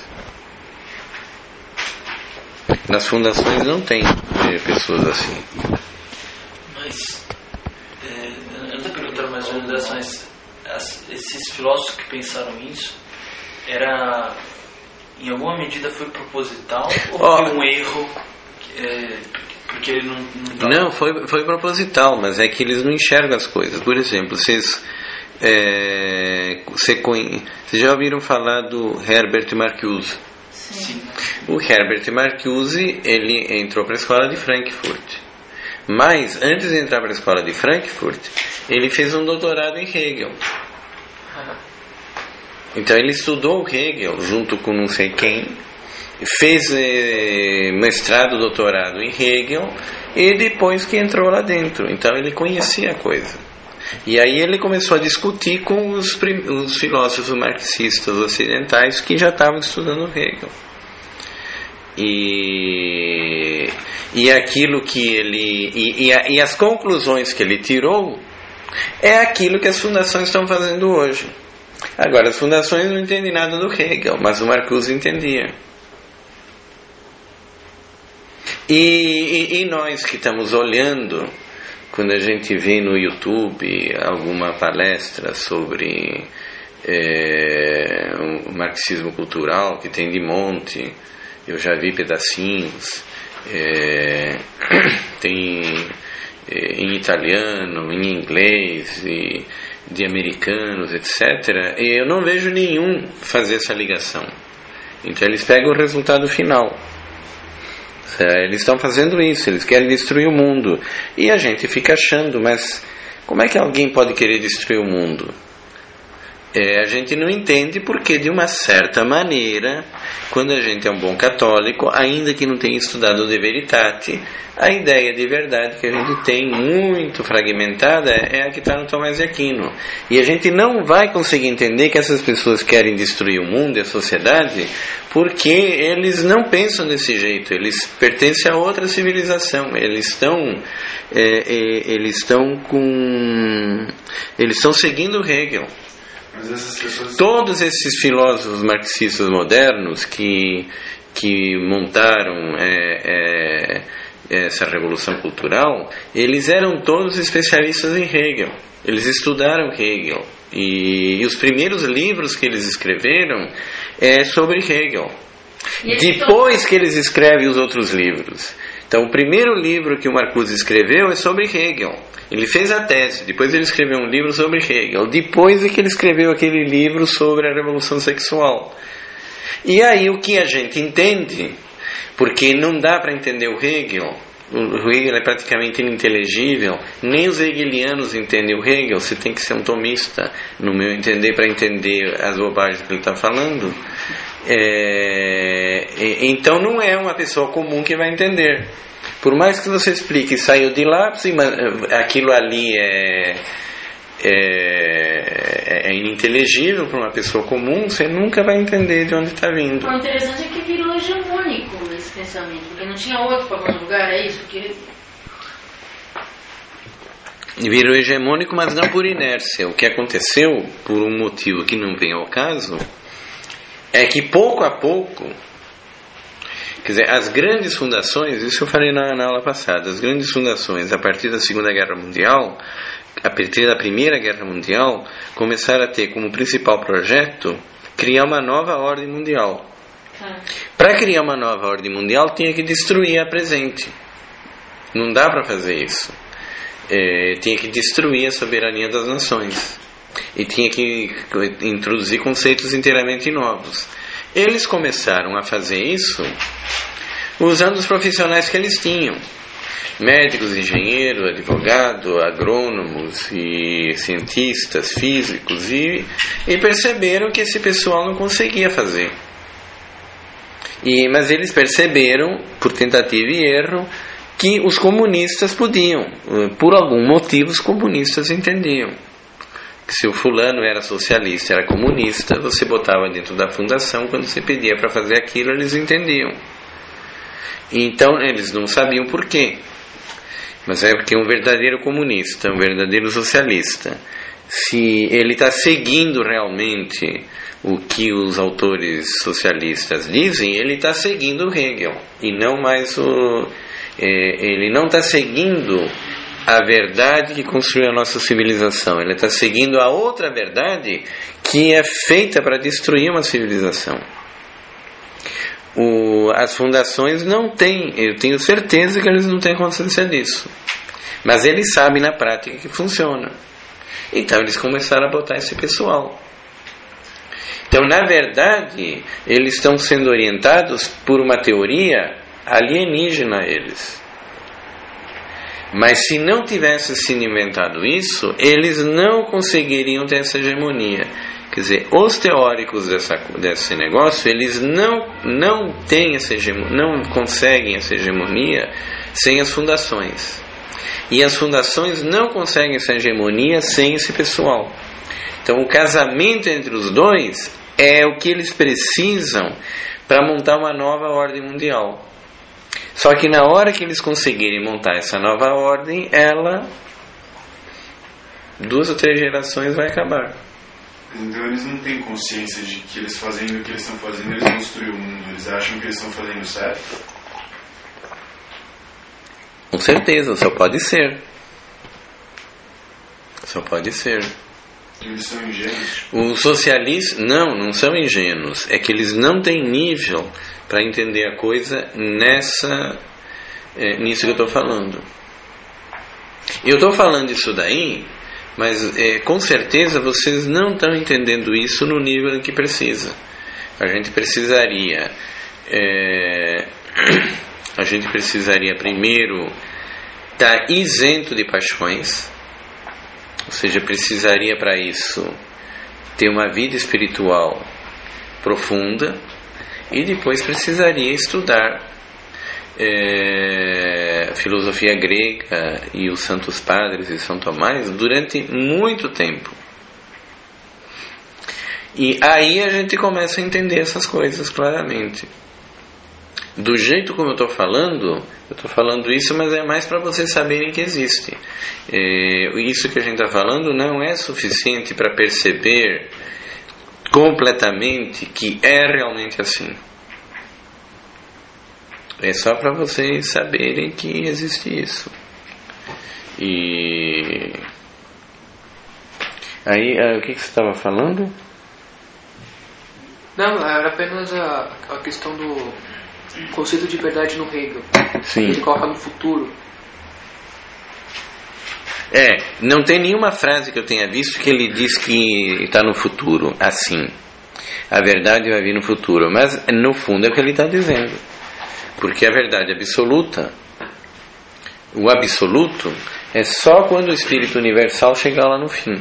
Nas fundações não tem pessoas assim. Mas... É, eu não estou perguntando mais organizações as, esses filósofos que pensaram isso, era, em alguma medida foi proposital ou oh. foi um erro? É, porque ele não... Não, tava... não foi, foi proposital, mas é que eles não enxergam as coisas. Por exemplo, vocês... É, você, conhe... vocês já ouviram falar do Herbert Marcuse? Sim. O Herbert Marcuse, ele entrou para a escola de Frankfurt, mas antes de entrar para a escola de Frankfurt, ele fez um doutorado em Hegel. Então ele estudou Hegel junto com não sei quem, fez eh, mestrado, doutorado em Hegel, e depois que entrou lá dentro, então ele conhecia a coisa. E aí ele começou a discutir com os, os filósofos marxistas ocidentais que já estavam estudando Hegel. E, e aquilo que ele e, e, a, e as conclusões que ele tirou é aquilo que as fundações estão fazendo hoje. Agora, as fundações não entendem nada do Hegel, mas o Marcuse entendia. E, e, e nós que estamos olhando, quando a gente vê no YouTube alguma palestra sobre é, o marxismo cultural, que tem de monte, eu já vi pedacinhos, é, tem é, em italiano, em inglês, e, de americanos, etcétera, e eu não vejo nenhum fazer essa ligação. Então eles pegam o resultado final. Eles estão fazendo isso, eles querem destruir o mundo. E a gente fica achando, mas como é que alguém pode querer destruir o mundo? É, a gente não entende porque, de uma certa maneira, quando a gente é um bom católico, ainda que não tenha estudado o De Veritate, a ideia de verdade que a gente tem muito fragmentada é a que está no Tomás de Aquino. E a gente não vai conseguir entender que essas pessoas querem destruir o mundo e a sociedade porque eles não pensam desse jeito, eles pertencem a outra civilização, eles estão é, é, eles estão com eles estão seguindo Hegel. Mas essas pessoas... Todos esses filósofos marxistas modernos que, que montaram é, é, essa revolução cultural, eles eram todos especialistas em Hegel, eles estudaram Hegel, e, e os primeiros livros que eles escreveram é sobre Hegel. Depois que eles escrevem os outros livros. Então o primeiro livro que o Marcuse escreveu é sobre Hegel. Ele fez a tese, depois ele escreveu um livro sobre Hegel, depois é que ele escreveu aquele livro sobre a revolução sexual. E aí o que a gente entende, porque não dá para entender o Hegel, o Hegel é praticamente ininteligível, nem os hegelianos entendem o Hegel, você tem que ser um tomista, no meu entender, para entender as bobagens que ele está falando. É, então não é uma pessoa comum que vai entender. Por mais que você explique, saiu de lá, aquilo ali é, é, é ininteligível para uma pessoa comum, você nunca vai entender de onde está vindo. O interessante é que virou hegemônico esse pensamento, porque não conhecia outro para conjugar, é isso? Porque... Virou hegemônico, mas não por inércia. O que aconteceu, por um motivo que não vem ao caso, é que pouco a pouco, quer dizer, as grandes fundações, isso eu falei na, na aula passada, as grandes fundações, a partir da Segunda Guerra Mundial, a partir da Primeira Guerra Mundial, começaram a ter como principal projeto criar uma nova ordem mundial. Ah. Para criar uma nova ordem mundial, tinha que destruir a presente. Não dá para fazer isso. É, tinha que destruir a soberania das nações. E tinha que introduzir conceitos inteiramente novos. Eles começaram a fazer isso usando os profissionais que eles tinham. Médicos, engenheiros, advogados, agrônomos e cientistas, físicos, e, e perceberam que esse pessoal não conseguia fazer. E, mas eles perceberam, por tentativa e erro, que os comunistas podiam. Por algum motivo os comunistas entendiam que se o fulano era socialista, era comunista, você botava dentro da fundação, quando você pedia para fazer aquilo, eles entendiam. Então eles não sabiam por quê. Mas é porque um verdadeiro comunista, um verdadeiro socialista, se ele está seguindo realmente o que os autores socialistas dizem, ele está seguindo Hegel, e não mais o... É, ele não está seguindo a verdade que construiu a nossa civilização. Ele está seguindo a outra verdade que é feita para destruir uma civilização. O, as fundações não têm, eu tenho certeza que eles não têm consciência disso. Mas eles sabem na prática que funciona. Então eles começaram a botar esse pessoal. Então, na verdade, eles estão sendo orientados por uma teoria alienígena a eles. Mas se não tivesse sido inventado isso, eles não conseguiriam ter essa hegemonia. Quer dizer, os teóricos dessa, desse negócio, eles não, não têm essa hegemonia, não conseguem essa hegemonia sem as fundações. E as fundações não conseguem essa hegemonia sem esse pessoal. Então o casamento entre os dois é o que eles precisam para montar uma nova ordem mundial. Só que na hora que eles conseguirem montar essa nova ordem, ela, duas ou três gerações, vai acabar. Então eles não têm consciência de que eles fazendo o que eles estão fazendo, eles construíram o mundo. Eles acham que eles estão fazendo certo? Com certeza, só pode ser. Só pode ser. Eles são ingênuos? Os socialistas, não, não são ingênuos. É que eles não têm nível para entender a coisa nessa, é, nisso que eu estou falando. Eu estou falando isso daí, mas é, com certeza vocês não estão entendendo isso no nível em que precisa. A gente precisaria... É, a gente precisaria primeiro estar isento de paixões, ou seja, precisaria para isso ter uma vida espiritual profunda, e depois precisaria estudar é, filosofia grega e os santos padres e São Tomás durante muito tempo. E aí a gente começa a entender essas coisas claramente. Do jeito como eu estou falando, eu estou falando isso, mas é mais para vocês saberem que existe. É, isso que a gente está falando não é suficiente para perceber completamente que é realmente assim. É só para vocês saberem que existe isso. E aí, o que, que você estava falando? Não, era apenas a, a questão do conceito de verdade no Hegel. Sim. Ele coloca no futuro. É, não tem nenhuma frase que eu tenha visto que ele diz que está no futuro, assim. A verdade vai vir no futuro. Mas, no fundo, é o que ele está dizendo. Porque a verdade absoluta, o absoluto, é só quando o Espírito Universal chegar lá no fim.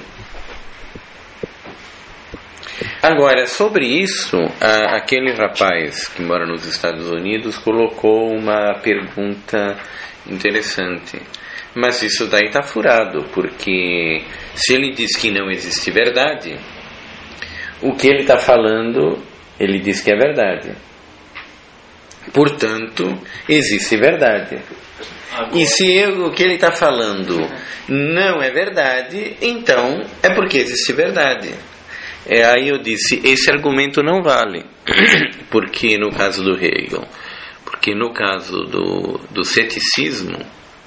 Agora, sobre isso, a, aquele rapaz que mora nos Estados Unidos colocou uma pergunta interessante. Mas isso daí está furado, porque se ele diz que não existe verdade, o que ele está falando, ele diz que é verdade. Portanto, existe verdade. E se eu, o que ele está falando não é verdade, então é porque existe verdade. É, aí eu disse, esse argumento não vale. Porque no caso do Hegel, porque no caso do, do ceticismo,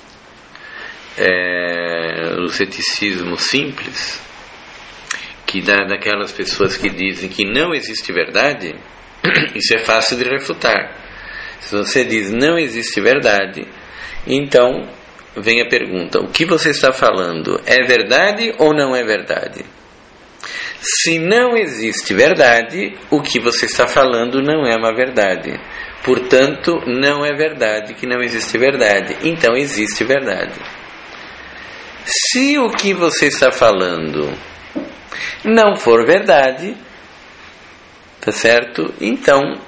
é, o ceticismo simples, que dá daquelas pessoas que dizem que não existe verdade, isso é fácil de refutar. Se você diz não existe verdade, então vem a pergunta, o que você está falando é verdade ou não é verdade? Se não existe verdade, o que você está falando não é uma verdade. Portanto, não é verdade que não existe verdade. Então, existe verdade. Se o que você está falando não for verdade, tá certo? Então,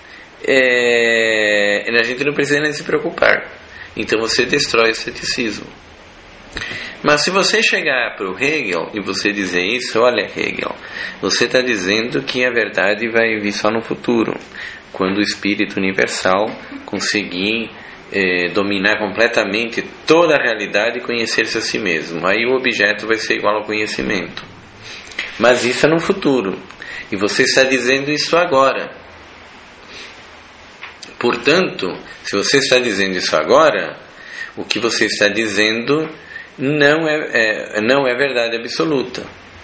é, a gente não precisa nem se preocupar. Então, você destrói o ceticismo. Mas se você chegar para o Hegel e você dizer isso, olha Hegel, você está dizendo que a verdade vai vir só no futuro, quando o Espírito Universal conseguir eh, dominar completamente toda a realidade e conhecer-se a si mesmo. Aí o objeto vai ser igual ao conhecimento. Mas isso é no futuro. E você está dizendo isso agora. Portanto, se você está dizendo isso agora, o que você está dizendo não é, é, não é verdade absoluta.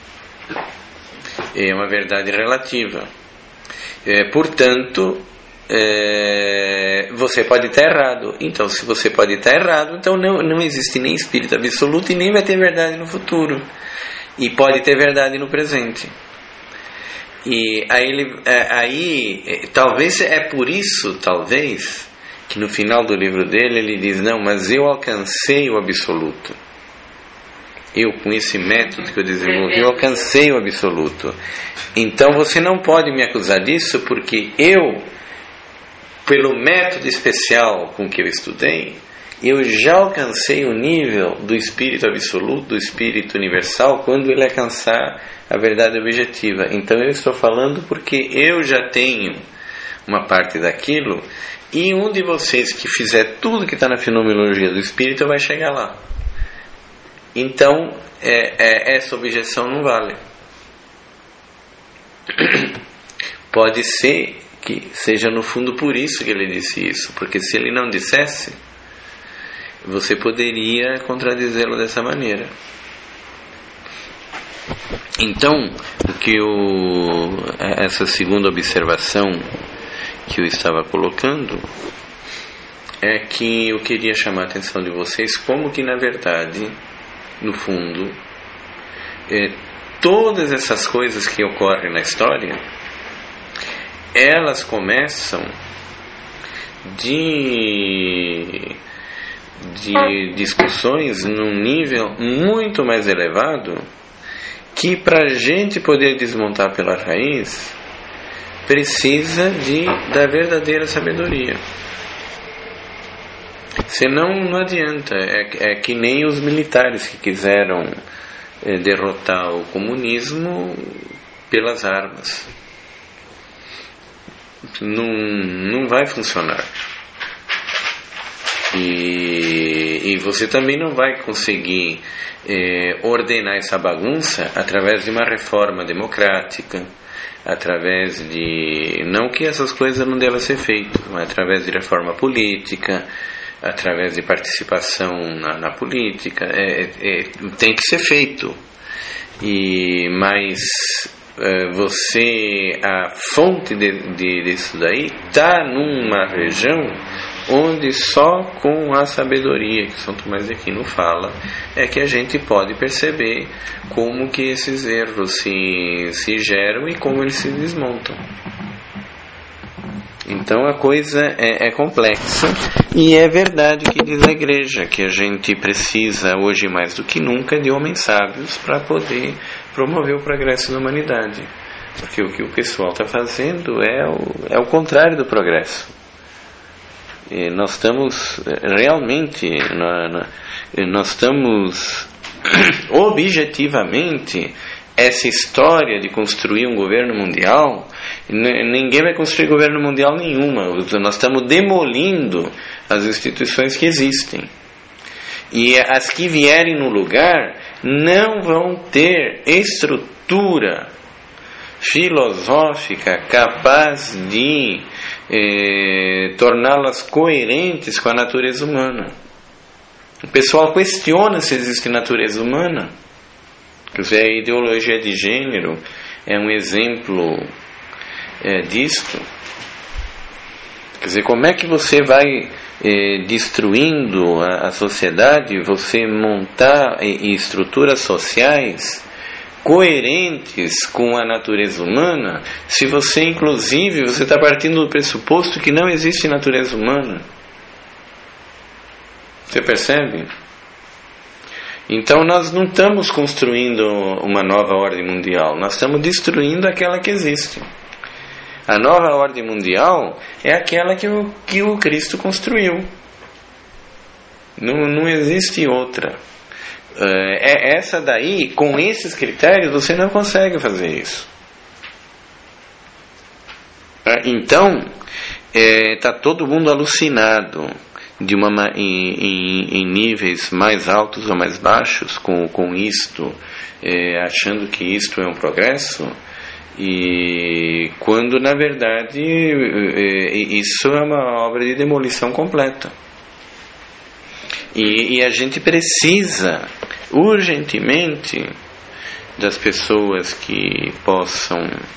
É uma verdade relativa. É, portanto, é, você pode estar errado. Então, se você pode estar errado, então não, não existe nem espírito absoluto e nem vai ter verdade no futuro. E pode ter verdade no presente. E aí, ele, aí talvez é por isso, talvez, que no final do livro dele ele diz, não, mas eu alcancei o absoluto. Eu, com esse método que eu desenvolvi, eu alcancei o absoluto. Então você não pode me acusar disso, porque eu, pelo método especial com que eu estudei, eu já alcancei o nível do espírito absoluto, do espírito universal, quando ele alcançar a verdade objetiva. Então eu estou falando porque eu já tenho uma parte daquilo, e um de vocês que fizer tudo que está na fenomenologia do espírito vai chegar lá. Então é, é, essa objeção não vale. Pode ser que seja no fundo por isso que ele disse isso, porque se ele não dissesse, você poderia contradizê-lo dessa maneira. Então, o que eu, essa segunda observação que eu estava colocando é que eu queria chamar a atenção de vocês como que na verdade, no fundo, é, todas essas coisas que ocorrem na história, elas começam de de discussões num nível muito mais elevado, que para a gente poder desmontar pela raiz precisa de, da verdadeira sabedoria. Senão não adianta. É, é que nem os militares que quiseram é, derrotar o comunismo pelas armas. Não, não vai funcionar. E, e você também não vai conseguir é, ordenar essa bagunça através de uma reforma democrática, através de... Não que essas coisas não devem ser feitas, mas através de reforma política, através de participação na, na política. É, é, tem que ser feito. E, mas é, você... A fonte de, de, disso daí está numa região onde só com a sabedoria que São Tomás de Aquino fala é que a gente pode perceber como que esses erros se, se geram e como eles se desmontam. Então a coisa é, é complexa, e é verdade que diz a Igreja que a gente precisa hoje mais do que nunca de homens sábios para poder promover o progresso da humanidade, porque o que o pessoal está fazendo é o, é o contrário do progresso. E nós estamos realmente, nós estamos objetivamente, essa história de construir um governo mundial, ninguém vai construir governo mundial nenhuma. Nós estamos demolindo as instituições que existem, e as que vierem no lugar não vão ter estrutura filosófica capaz de eh, torná-las coerentes com a natureza humana. O pessoal questiona se existe natureza humana. Quer dizer, a ideologia de gênero é um exemplo é, disto. Quer dizer, como é que você vai eh, destruindo a, a sociedade, você montar e, e estruturas sociais coerentes com a natureza humana, se você, inclusive, você está partindo do pressuposto que não existe natureza humana? Você percebe? Então nós não estamos construindo uma nova ordem mundial, nós estamos destruindo aquela que existe. A nova ordem mundial é aquela que o, que o Cristo construiu. Não, não existe outra. É essa daí, com esses critérios, você não consegue fazer isso. Então, está é, todo mundo alucinado de uma, em, em, em níveis mais altos ou mais baixos com, com isto, é, achando que isto é um progresso, e quando na verdade é, isso é uma obra de demolição completa. E, e a gente precisa urgentemente das pessoas que possam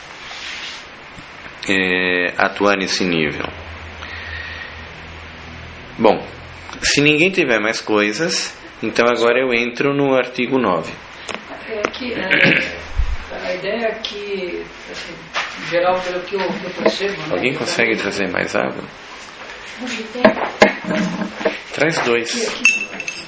é, atuar nesse nível. Bom, se ninguém tiver mais coisas, então agora eu entro no artigo nove. É que, é, a ideia é que, assim, em geral, pelo que eu, que eu percebo... Alguém né, consegue então, trazer mais água? Traz dois. Aqui, aqui.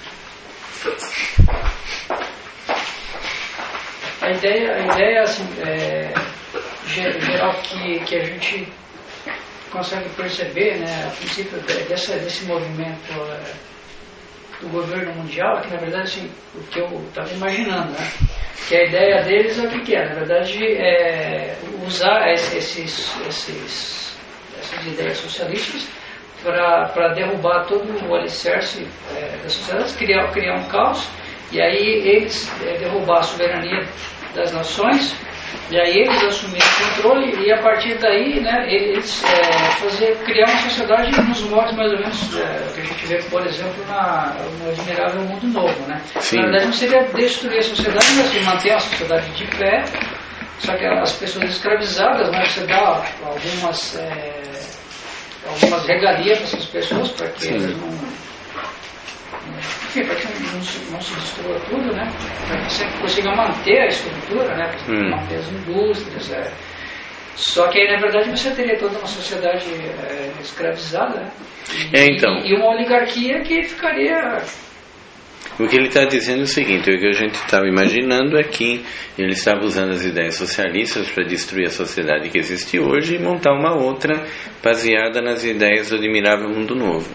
A ideia, a ideia assim, é, geral que, que a gente consegue perceber, né, a princípio dessa, desse movimento é, do governo mundial, é que na verdade assim, o que eu estava imaginando, né, que a ideia deles é o que, que é, na verdade é usar esses, esses, essas ideias socialistas para derrubar todo o alicerce é, da sociedade, criar, criar um caos, e aí eles é, derrubar a soberania das nações, e aí eles assumirem o controle, e a partir daí, né, eles é, fazer, criar uma sociedade nos moldes mais ou menos é, que a gente vê, por exemplo, na, no Admirável Mundo Novo, né? Sim. Na verdade não seria destruir a sociedade, mas assim, manter a sociedade de pé, só que as pessoas escravizadas, né, você dá algumas é, algumas regalias para essas pessoas, para que elas não... Enfim, para que não se, não se destrua tudo, né? Para que você consiga manter a estrutura, né? Hum. Manter as indústrias. É. Só que aí, na verdade, você teria toda uma sociedade é, escravizada, né? E, é, então. e, e uma oligarquia que ficaria... O que ele está dizendo é o seguinte: o que a gente estava imaginando é que ele estava usando as ideias socialistas para destruir a sociedade que existe hoje e montar uma outra baseada nas ideias do Admirável Mundo Novo.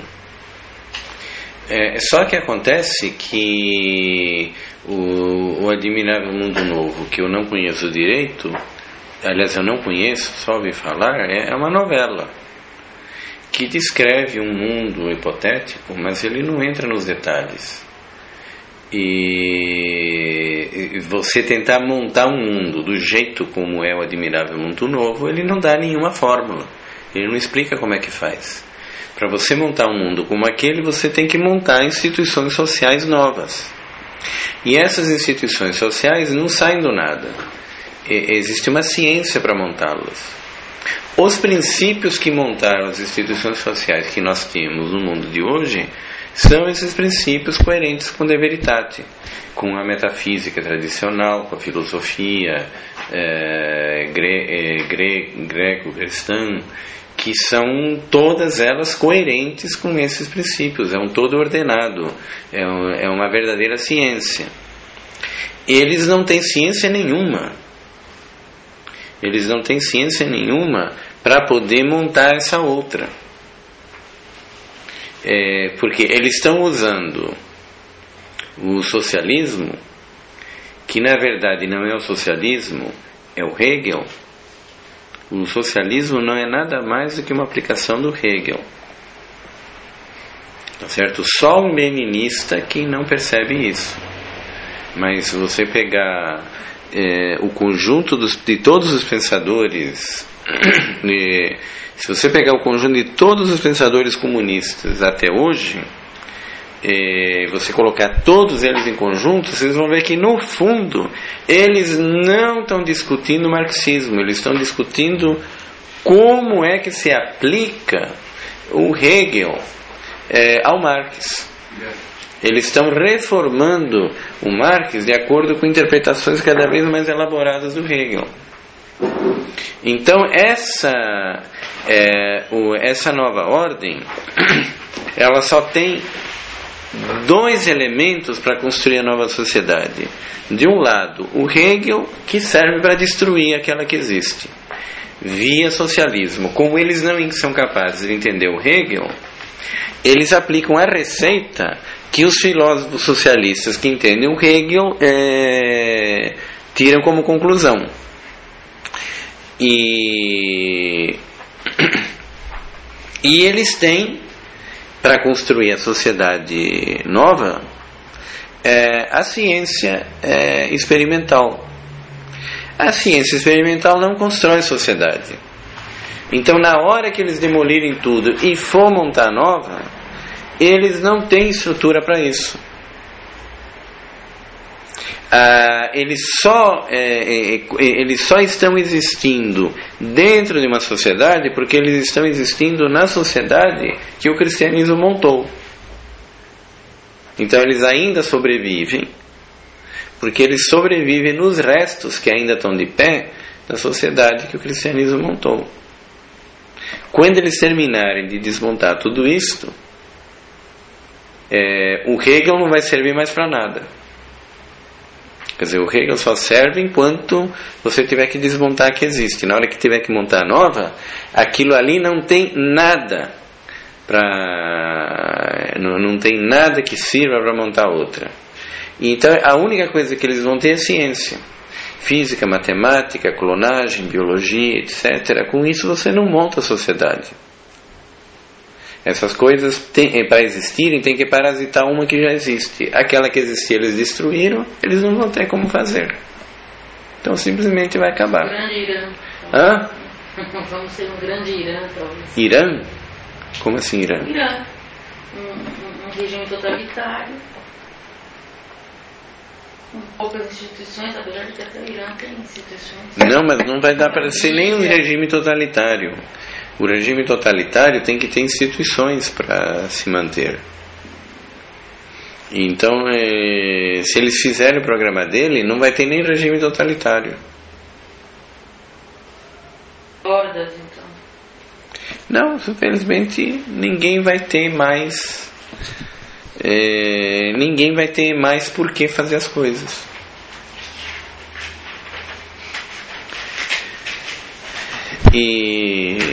É, só que acontece que o, o Admirável Mundo Novo, que eu não conheço direito, aliás eu não conheço, só ouvi falar, é, é uma novela que descreve um mundo hipotético, mas ele não entra nos detalhes. E você tentar montar um mundo do jeito como é o Admirável Mundo Novo, ele não dá nenhuma fórmula, ele não explica como é que faz. Para você montar um mundo como aquele, você tem que montar instituições sociais novas. E essas instituições sociais não saem do nada. E, existe uma ciência para montá-las. Os princípios que montaram as instituições sociais que nós temos no mundo de hoje são esses princípios coerentes com De Veritate, com a metafísica tradicional, com a filosofia é, gre, é, gre, greco-cristã, que são todas elas coerentes com esses princípios, é um todo ordenado, é, um, é uma verdadeira ciência. Eles não têm ciência nenhuma, eles não têm ciência nenhuma para poder montar essa outra. É, porque eles estão usando o socialismo, que na verdade não é o socialismo, é o Hegel. O socialismo não é nada mais do que uma aplicação do Hegel, tá certo? Só um leninista que não percebe isso. Mas se você pegar é, o conjunto dos, de todos os pensadores, de, se você pegar o conjunto de todos os pensadores comunistas até hoje, e você colocar todos eles em conjunto, vocês vão ver que no fundo eles não estão discutindo marxismo, eles estão discutindo como é que se aplica o Hegel é, ao Marx. Eles estão reformando o Marx de acordo com interpretações cada vez mais elaboradas do Hegel. Então essa, é, o, essa nova ordem, ela só tem dois elementos para construir a nova sociedade. De um lado, o Hegel, que serve para destruir aquela que existe, via socialismo. Como eles não são capazes de entender o Hegel, eles aplicam a receita que os filósofos socialistas que entendem o Hegel é, tiram como conclusão. E, e eles têm, para construir a sociedade nova, é, a ciência é, experimental. A ciência experimental não constrói sociedade. Então, na hora que eles demolirem tudo e for montar nova, eles não têm estrutura para isso. Ah, eles, só, é, é, eles só estão existindo dentro de uma sociedade porque eles estão existindo na sociedade que o cristianismo montou. Então eles ainda sobrevivem porque eles sobrevivem nos restos que ainda estão de pé da sociedade que o cristianismo montou. Quando eles terminarem de desmontar tudo isto, é, o Hegel não vai servir mais para nada. Quer dizer, o Hegel só serve enquanto você tiver que desmontar a que existe. Na hora que tiver que montar a nova, aquilo ali não tem nada para, não, não tem nada que sirva para montar outra. Então a única coisa que eles vão ter é ciência, física, matemática, clonagem, biologia, etcétera. Com isso você não monta a sociedade. Essas coisas, para existirem, tem que parasitar uma que já existe. Aquela que existia eles destruíram, eles não vão ter como fazer. Então simplesmente vai acabar. Um grande Irã. Hã? Vamos ser um grande Irã, talvez. Irã? Como assim Irã? Irã. Um, um, um regime totalitário. Com poucas instituições, apesar de que até o Irã tem instituições. Não, mas não vai dar para ser nem um regime totalitário. O regime totalitário tem que ter instituições para se manter. Então, é, se eles fizerem o programa dele, não vai ter nem regime totalitário. Hordas, então. Não, infelizmente, ninguém vai ter mais... É, ninguém vai ter mais por que fazer as coisas. E...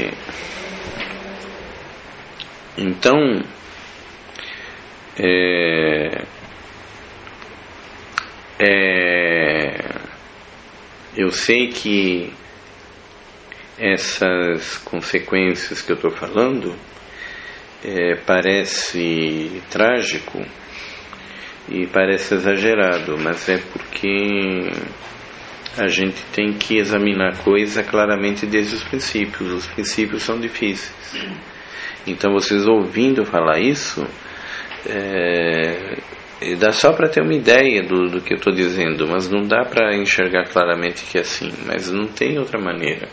Então, é, é, eu sei que essas consequências que eu estou falando é, parece trágico e parece exagerado, mas é porque a gente tem que examinar a coisa claramente desde os princípios. Os princípios são difíceis. Então vocês ouvindo falar isso, é, dá só para ter uma ideia do, do que eu estou dizendo, mas não dá para enxergar claramente que é assim, mas não tem outra maneira.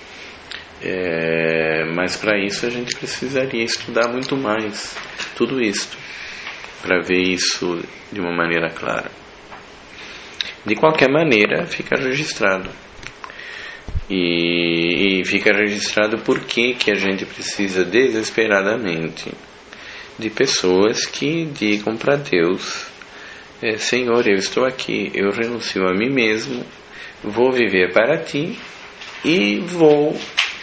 É, mas para isso a gente precisaria estudar muito mais tudo isso, para ver isso de uma maneira clara. De qualquer maneira, fica registrado. E, e fica registrado por que que a gente precisa desesperadamente de pessoas que digam para Deus: é, Senhor, eu estou aqui, eu renuncio a mim mesmo, vou viver para Ti e vou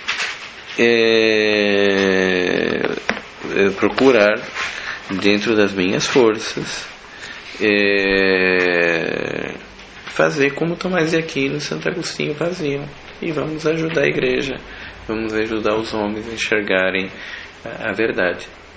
é, é, procurar dentro das minhas forças é, fazer como Tomás de Aquino e Santo Agostinho faziam. E vamos ajudar a igreja, vamos ajudar os homens a enxergarem a, a verdade.